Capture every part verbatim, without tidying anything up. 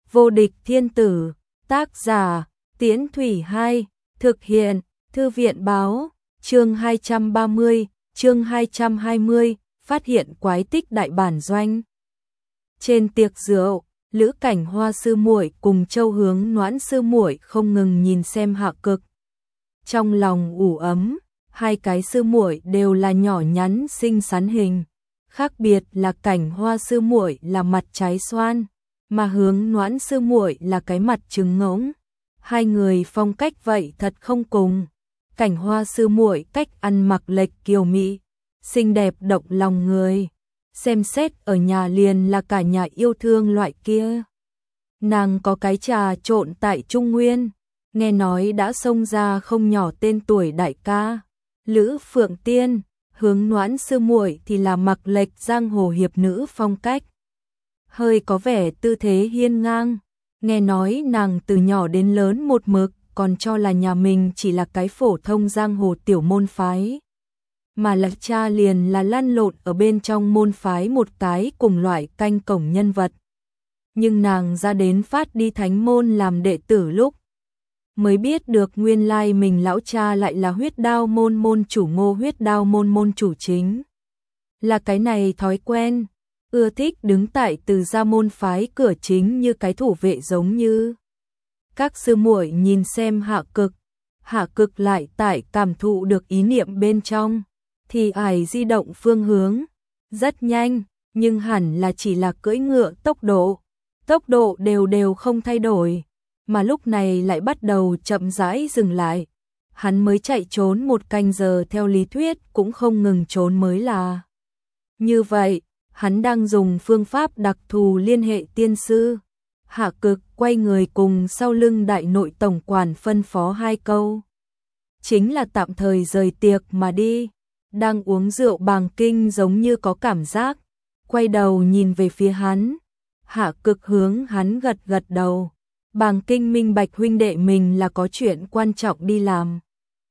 Vô địch thiên tử, tác giả, Tiễn Thủy hai, thực hiện, Thư viện báo, chương hai trăm ba mươi, chương hai trăm hai mươi, phát hiện quái tích đại bản doanh. Trên tiệc rượu, Lữ Cảnh Hoa sư muội cùng Châu Hướng Noãn sư muội không ngừng nhìn xem Hạ Cực. Trong lòng ủ ấm, hai cái sư muội đều là nhỏ nhắn xinh xắn hình, khác biệt là Cảnh Hoa sư muội là mặt trái xoan, mà Hướng Noãn sư muội là cái mặt trứng ngỗng. Hai người phong cách vậy thật không cùng. Cảnh Hoa sư muội cách ăn mặc lệch kiều mỹ, xinh đẹp động lòng người, xem xét ở nhà liền là cả nhà yêu thương loại kia. Nàng có cái trà trộn tại Trung Nguyên, nghe nói đã xông ra không nhỏ tên tuổi đại ca. Lữ Phượng Tiên, Hướng Noãn sư muội thì là mặc lệch giang hồ hiệp nữ phong cách, hơi có vẻ tư thế hiên ngang. Nghe nói nàng từ nhỏ đến lớn một mực còn cho là nhà mình chỉ là cái phổ thông giang hồ tiểu môn phái, mà là cha liền là lăn lộn ở bên trong môn phái một cái cùng loại canh cổng nhân vật. Nhưng nàng ra đến phát đi thánh môn làm đệ tử lúc, mới biết được nguyên lai mình lão cha lại là Huyết Đao môn môn chủ Ngô Huyết Đao môn môn chủ chính. Là cái này thói quen, ưa thích đứng tại từ gia môn phái cửa chính như cái thủ vệ giống như. Các sư muội nhìn xem Hạ Cực, Hạ Cực lại tại cảm thụ được ý niệm bên trong, thì ải di động phương hướng, rất nhanh, nhưng hẳn là chỉ là cưỡi ngựa tốc độ, tốc độ đều đều không thay đổi, mà lúc này lại bắt đầu chậm rãi dừng lại. Hắn mới chạy trốn một canh giờ theo lý thuyết cũng không ngừng trốn mới là. Như vậy, hắn đang dùng phương pháp đặc thù liên hệ tiên sư. Hạ Cực quay người cùng sau lưng đại nội tổng quản phân phó hai câu. Chính là tạm thời rời tiệc mà đi. Đang uống rượu Bàng Kinh giống như có cảm giác, quay đầu nhìn về phía hắn. Hạ Cực hướng hắn gật gật đầu. Bàng Kinh minh bạch huynh đệ mình là có chuyện quan trọng đi làm.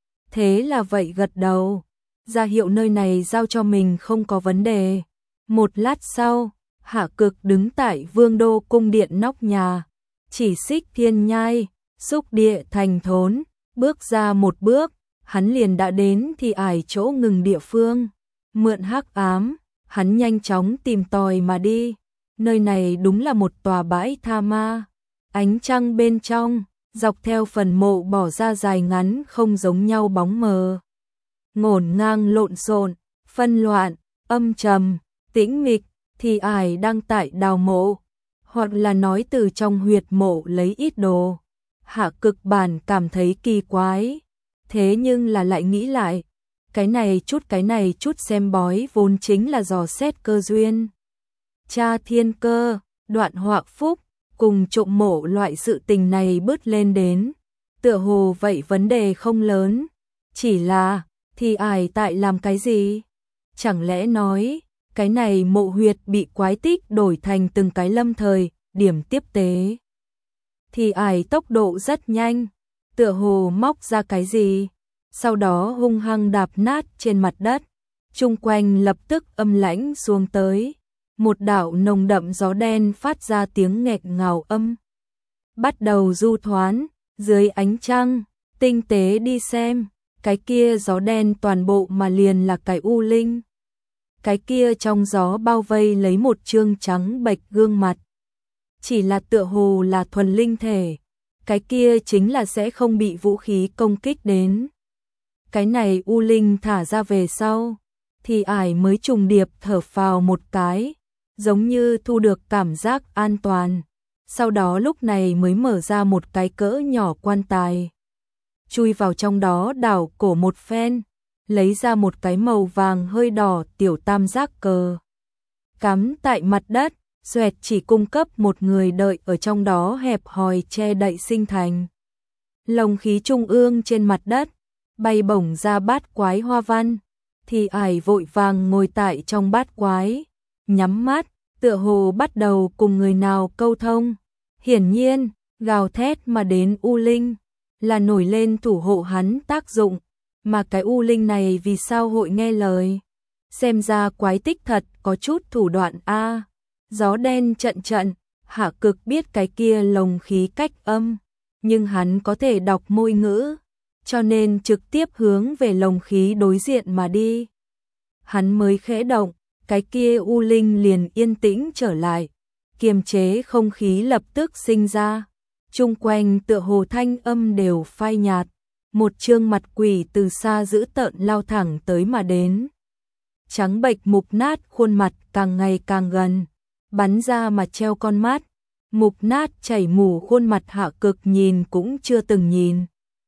Thế là vậy gật đầu, ra hiệu nơi này giao cho mình không có vấn đề. Một lát sau, Hạ Cực đứng tại Vương Đô cung điện nóc nhà, chỉ xích thiên nhai, xúc địa thành thốn, bước ra một bước, hắn liền đã đến thì ải chỗ ngừng địa phương. Mượn hắc ám, hắn nhanh chóng tìm tòi mà đi. Nơi này đúng là một tòa bãi tha ma. Ánh trăng bên trong, dọc theo phần mộ bỏ ra dài ngắn không giống nhau bóng mờ. Ngổn ngang lộn xộn, phân loạn, âm trầm, tĩnh mịch, thì ải đang tại đào mộ, hoặc là nói từ trong huyệt mộ lấy ít đồ. Hạ Cực bản cảm thấy kỳ quái, thế nhưng là lại nghĩ lại, cái này chút cái này chút xem bói vốn chính là dò xét cơ duyên. Tra thiên cơ, đoạn họa phúc, cùng trộm mộ loại sự tình này bớt lên đến, tựa hồ vậy vấn đề không lớn, chỉ là, thì ải tại làm cái gì? Chẳng lẽ nói, cái này mộ huyệt bị quái tích đổi thành từng cái lâm thời, điểm tiếp tế. Thì ải tốc độ rất nhanh, tựa hồ móc ra cái gì, sau đó hung hăng đạp nát trên mặt đất, chung quanh lập tức âm lãnh xuống tới. Một đạo nồng đậm gió đen phát ra tiếng nghẹt ngào âm. Bắt đầu du thoán, dưới ánh trăng, tinh tế đi xem, cái kia gió đen toàn bộ mà liền là cái u linh. Cái kia trong gió bao vây lấy một trương trắng bệch gương mặt. Chỉ là tựa hồ là thuần linh thể, cái kia chính là sẽ không bị vũ khí công kích đến. Cái này u linh thả ra về sau, thì ải mới trùng điệp thở phào một cái, giống như thu được cảm giác an toàn. Sau đó lúc này mới mở ra một cái cỡ nhỏ quan tài, chui vào trong đó đảo cổ một phen, lấy ra một cái màu vàng hơi đỏ tiểu tam giác cờ. Cắm tại mặt đất, xoẹt chỉ cung cấp một người đợi ở trong đó hẹp hòi che đậy sinh thành. Lồng khí trung ương trên mặt đất, bay bổng ra bát quái hoa văn, thì ải vội vàng ngồi tại trong bát quái, nhắm mắt, tựa hồ bắt đầu cùng người nào câu thông. Hiển nhiên, gào thét mà đến u linh, là nổi lên thủ hộ hắn tác dụng, mà cái u linh này vì sao hội nghe lời. Xem ra quái tích thật có chút thủ đoạn a. Gió đen trận trận, Hạ Cực biết cái kia lồng khí cách âm, nhưng hắn có thể đọc môi ngữ, cho nên trực tiếp hướng về lồng khí đối diện mà đi. Hắn mới khẽ động, cái kia u linh liền yên tĩnh trở lại, kiềm chế không khí lập tức sinh ra. Chung quanh tựa hồ thanh âm đều phai nhạt, một trương mặt quỷ từ xa dữ tợn lao thẳng tới mà đến. Trắng bệch mục nát khuôn mặt càng ngày càng gần, bắn ra mà treo con mắt, mục nát chảy mù khuôn mặt Hạ Cực nhìn cũng chưa từng nhìn.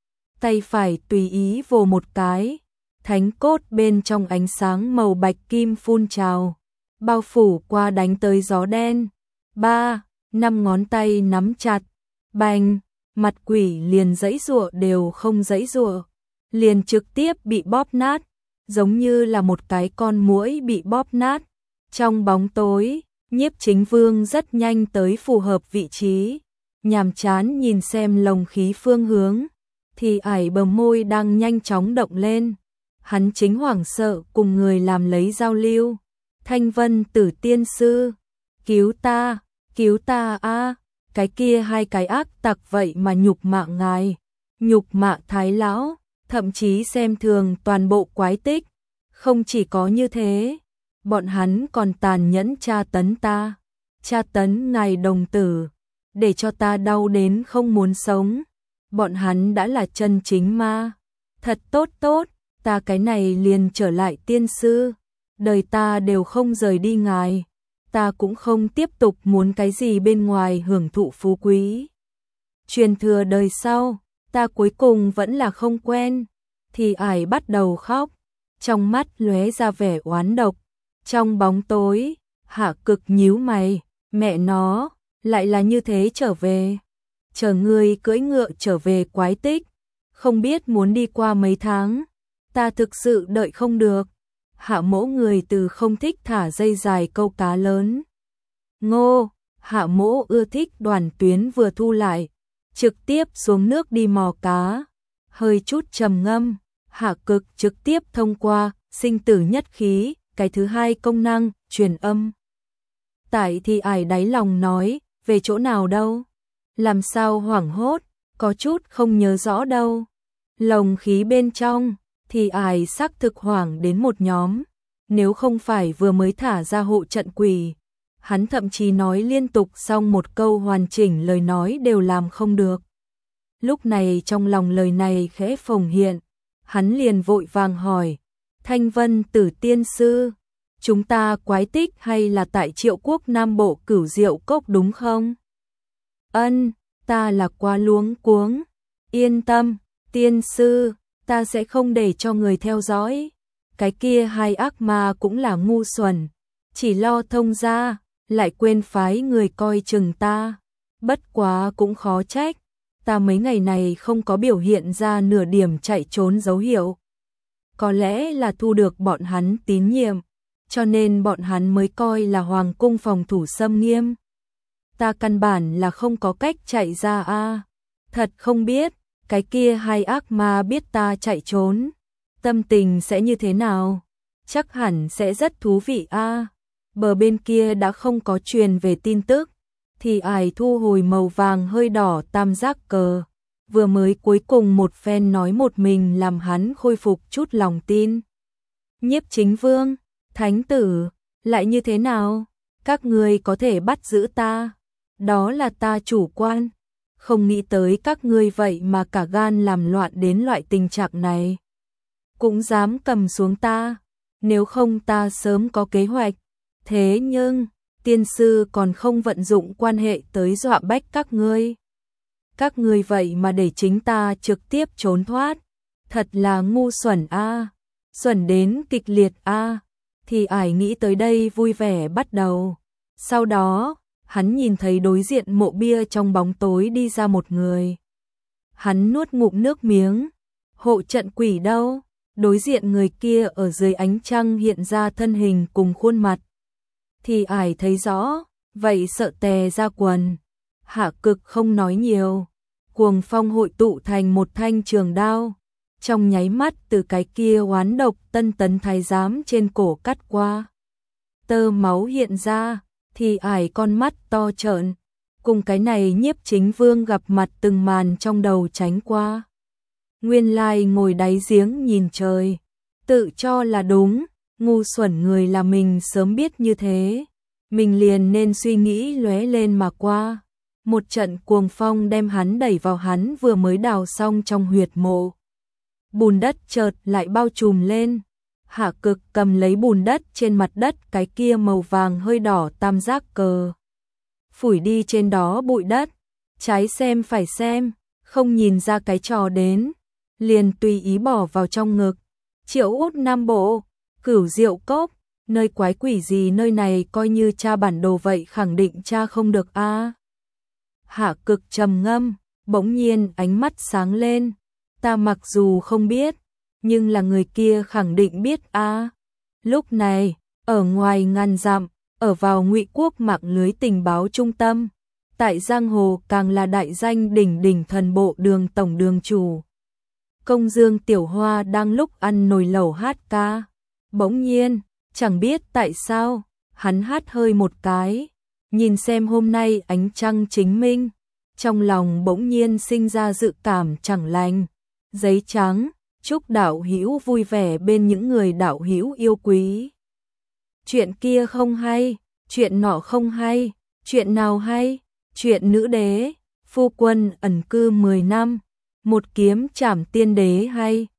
Tay phải tùy ý vồ một cái, thánh cốt bên trong ánh sáng màu bạch kim phun trào, bao phủ qua đánh tới gió đen. Ba, năm ngón tay nắm chặt, bành, mặt quỷ liền giãy giụa đều không giãy giụa, liền trực tiếp bị bóp nát, giống như là một cái con muỗi bị bóp nát. Trong bóng tối, Nhiếp Chính Vương rất nhanh tới phù hợp vị trí, nhàm chán nhìn xem lồng khí phương hướng, thì ải bờ môi đang nhanh chóng động lên. Hắn chính hoảng sợ cùng người làm lấy giao lưu. Thanh Vân Tử tiên sư, cứu ta, cứu ta a, cái kia hai cái ác tặc vậy mà nhục mạ ngài, nhục mạ Thái lão, thậm chí xem thường toàn bộ quái tích. Không chỉ có như thế, bọn hắn còn tàn nhẫn tra tấn ta, tra tấn ngài đồng tử, để cho ta đau đến không muốn sống. Bọn hắn đã là chân chính ma. Thật tốt tốt, ta cái này liền trở lại tiên sư, đời ta đều không rời đi ngài, ta cũng không tiếp tục muốn cái gì bên ngoài hưởng thụ phú quý. Truyền thừa đời sau, ta cuối cùng vẫn là không quen. Thì ải bắt đầu khóc, trong mắt lóe ra vẻ oán độc. Trong bóng tối, Hạ Cực nhíu mày, mẹ nó, lại là như thế trở về. Chờ ngươi cưỡi ngựa trở về quái tích, không biết muốn đi qua mấy tháng, ta thực sự đợi không được. Hạ Mỗ người từ không thích thả dây dài câu cá lớn. Ngô, Hạ Mỗ ưa thích Đoàn Tuyến vừa thu lại, trực tiếp xuống nước đi mò cá. Hơi chút trầm ngâm, Hạ Cực trực tiếp thông qua sinh tử nhất khí, cái thứ hai công năng truyền âm. Tại thì ải đáy lòng nói, về chỗ nào đâu? Làm sao hoảng hốt, có chút không nhớ rõ đâu. Lồng khí bên trong, thì ải xác thực hoảng đến một nhóm. Nếu không phải vừa mới thả ra hộ trận quỷ, hắn thậm chí nói liên tục xong một câu hoàn chỉnh lời nói đều làm không được. Lúc này trong lòng lời này khẽ phồng hiện, hắn liền vội vàng hỏi, Thanh Vân Tử tiên sư, chúng ta quái tích hay là tại Triệu Quốc Nam Bộ Cửu Diệu Cốc đúng không? Ân, ta là quá luống cuống. Yên tâm, tiên sư, ta sẽ không để cho người theo dõi. Cái kia hai ác ma cũng là ngu xuẩn, chỉ lo thông ra, lại quên phái người coi chừng ta. Bất quá cũng khó trách, ta mấy ngày này không có biểu hiện ra nửa điểm chạy trốn dấu hiệu. Có lẽ là thu được bọn hắn tín nhiệm, cho nên bọn hắn mới coi là hoàng cung phòng thủ xâm nghiêm. Ta căn bản là không có cách chạy ra a. Thật không biết, cái kia hai ác ma biết ta chạy trốn, tâm tình sẽ như thế nào? Chắc hẳn sẽ rất thú vị a. Bờ bên kia đã không có truyền về tin tức, thì ải thu hồi màu vàng hơi đỏ tam giác cờ, vừa mới cuối cùng một phen nói một mình làm hắn khôi phục chút lòng tin. Nhiếp Chính Vương, Thánh Tử, lại như thế nào? Các ngươi có thể bắt giữ ta, đó là ta chủ quan, không nghĩ tới các ngươi vậy mà cả gan làm loạn đến loại tình trạng này. Cũng dám cầm xuống ta, nếu không ta sớm có kế hoạch. Thế nhưng, tiên sư còn không vận dụng quan hệ tới dọa bách các ngươi. Các ngươi vậy mà để chính ta trực tiếp trốn thoát, thật là ngu xuẩn a, xuẩn đến kịch liệt a. Thì ải nghĩ tới đây vui vẻ bắt đầu. Sau đó, hắn nhìn thấy đối diện mộ bia trong bóng tối đi ra một người. Hắn nuốt ngụm nước miếng, hộ trận quỷ đâu? Đối diện người kia ở dưới ánh trăng hiện ra thân hình cùng khuôn mặt. Thì ải thấy rõ, vậy sợ tè ra quần. Hạ Cực không nói nhiều, cuồng phong hội tụ thành một thanh trường đao, trong nháy mắt từ cái kia oán độc Tân Tấn thái giám trên cổ cắt qua. Tơ máu hiện ra, thì ải con mắt to trợn, cùng cái này Nhiếp Chính Vương gặp mặt từng màn trong đầu tránh qua. Nguyên lai ngồi đáy giếng nhìn trời, tự cho là đúng, ngu xuẩn người là mình sớm biết như thế, mình liền nên suy nghĩ lóe lên mà qua. Một trận cuồng phong đem hắn đẩy vào hắn vừa mới đào xong trong huyệt mộ. Bùn đất chợt lại bao trùm lên. Hạ Cực cầm lấy bùn đất trên mặt đất, cái kia màu vàng hơi đỏ tam giác cờ. Phủi đi trên đó bụi đất, trái xem phải xem, không nhìn ra cái trò đến, liền tùy ý bỏ vào trong ngực. Triệu Út Nam Bộ, Cửu Diệu Cốc, nơi quái quỷ gì nơi này coi như tra bản đồ vậy khẳng định tra không được a. À. Hạ Cực trầm ngâm, bỗng nhiên ánh mắt sáng lên, ta mặc dù không biết, nhưng là người kia khẳng định biết a. À. Lúc này, ở ngoài ngàn dặm, ở vào Ngụy Quốc mạng lưới tình báo trung tâm, tại giang hồ càng là đại danh đỉnh đỉnh thần bộ đường tổng đường chủ. Công Dương Tiểu Hoa đang lúc ăn nồi lẩu hát ca, bỗng nhiên, chẳng biết tại sao, hắn hát hơi một cái, nhìn xem hôm nay ánh trăng chính minh, trong lòng bỗng nhiên sinh ra dự cảm chẳng lành. Giấy trắng, chúc đạo hữu vui vẻ bên những người đạo hữu yêu quý. Chuyện kia không hay, chuyện nọ không hay, chuyện nào hay? Chuyện nữ đế, phu quân ẩn cư mười năm, một kiếm trảm tiên đế hay.